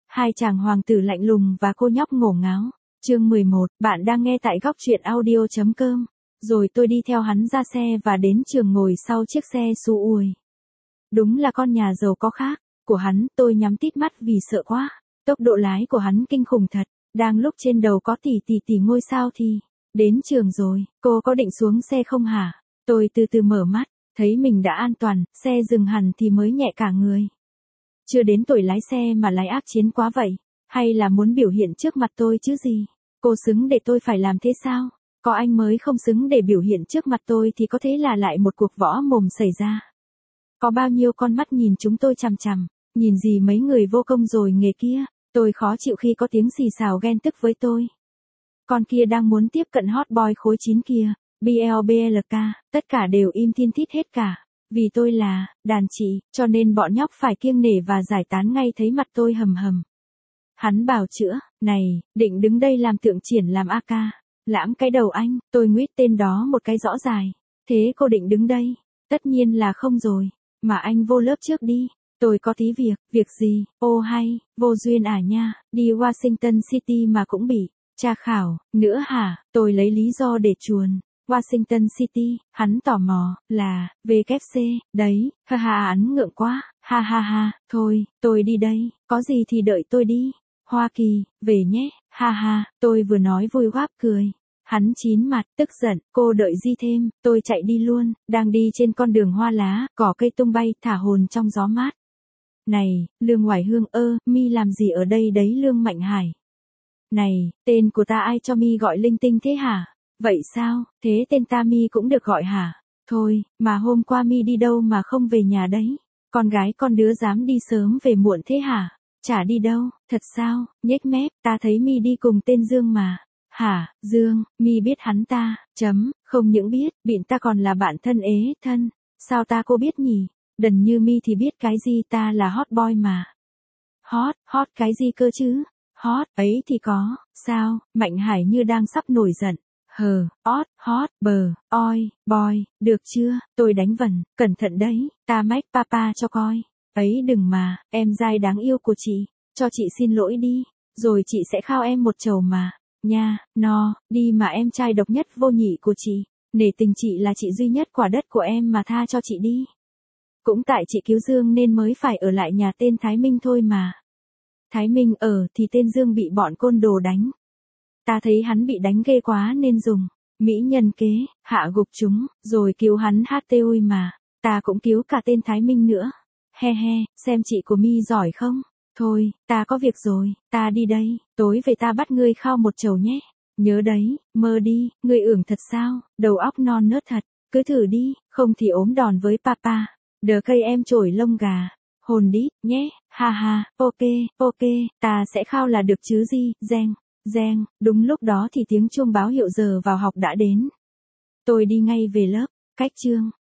Hai chàng hoàng tử lạnh lùng và cô nhóc ngổ ngáo. Chương 11, bạn đang nghe tại góc truyện audio.com. Rồi tôi đi theo hắn ra xe và đến trường ngồi sau chiếc xe Suzuki. Đúng là con nhà giàu có khác của hắn, tôi nhắm tít mắt vì sợ quá. Tốc độ lái của hắn kinh khủng thật, đang lúc trên đầu có tỷ ngôi sao thì đến trường rồi, cô có định xuống xe không hả? Tôi từ từ mở mắt, thấy mình đã an toàn, xe dừng hẳn thì mới nhẹ cả người. Chưa đến tuổi lái xe mà lái ác chiến quá vậy, hay là muốn biểu hiện trước mặt tôi chứ gì? Cô xứng để tôi phải làm thế sao? Có anh mới không xứng để biểu hiện trước mặt tôi thì có thế là lại một cuộc võ mồm xảy ra. Có bao nhiêu con mắt nhìn chúng tôi chằm chằm, nhìn gì mấy người vô công rồi nghề kia, tôi khó chịu khi có tiếng xì xào ghen tức với tôi. Con kia đang muốn tiếp cận hot boy khối 9 kia, BLBLK, tất cả đều im thiên thít hết cả. Vì tôi là đàn chị, cho nên bọn nhóc phải kiêng nể và giải tán ngay thấy mặt tôi hầm hầm. Hắn bảo chữa, này, định đứng đây làm tượng triển làm AK. Lãng cái đầu anh, tôi nguyết tên đó một cái rõ dài. Thế cô định đứng đây? Tất nhiên là không rồi. Mà anh vô lớp trước đi. Tôi có tí việc gì? Ô hay, vô duyên à nha, đi Washington City mà cũng bị tra khảo, nữa hả? Tôi lấy lý do để chuồn. Washington City, hắn tò mò, là, WC, đấy, ha ha hắn ngượng quá, ha ha ha, thôi, tôi đi đây, có gì thì đợi tôi đi. Hoa Kỳ, về nhé, ha ha, tôi vừa nói vui góp cười. Hắn chín mặt, tức giận, cô đợi gì thêm, tôi chạy đi luôn, đang đi trên con đường hoa lá, cỏ cây tung bay, thả hồn trong gió mát. Này, Lương Hoài Hương mi làm gì ở đây đấy Lương Mạnh Hải? Này, tên của ta ai cho mi gọi linh tinh thế hả? Vậy sao, thế tên ta mi cũng được gọi hả? Thôi, mà hôm qua mi đi đâu mà không về nhà đấy? Con gái con đứa dám đi sớm về muộn thế hả? Chả đi đâu, thật sao, nhếch mép, ta thấy mi đi cùng tên Dương mà. Hả, Dương, mi biết hắn ta, không những biết, bịn ta còn là bạn thân ế thân. Sao ta cô biết nhỉ? Đần như mi thì biết cái gì, ta là hot boy mà. Hot cái gì cơ chứ? Hot, ấy thì có, sao, Mạnh Hải như đang sắp nổi giận. Hot, boy, được chưa, tôi đánh vần, cẩn thận đấy, ta mách papa cho coi. Ấy đừng mà, em dai đáng yêu của chị, cho chị xin lỗi đi, rồi chị sẽ khao em một chầu mà, nha, đi mà em trai độc nhất vô nhị của chị, nể tình chị là chị duy nhất quả đất của em mà tha cho chị đi. Cũng tại chị cứu Dương nên mới phải ở lại nhà tên Thái Minh thôi mà. Thái Minh ở thì tên Dương bị bọn côn đồ đánh. Ta thấy hắn bị đánh ghê quá nên dùng mỹ nhân kế, hạ gục chúng, rồi cứu hắn HTUI mà. Ta cũng cứu cả tên Thái Minh nữa. He, xem chị của mi giỏi không? Thôi, ta có việc rồi, ta đi đây, tối về ta bắt ngươi khao một chầu nhé. Nhớ đấy, mơ đi, ngươi ưởng thật sao, đầu óc non nớt thật, cứ thử đi, không thì ốm đòn với papa. Đờ cây em trổi lông gà. Hồn đít, nhé, ha ha, ok, ta sẽ khao là được chứ gì, reng, đúng lúc đó thì tiếng chuông báo hiệu giờ vào học đã đến. Tôi đi ngay về lớp, cách chương.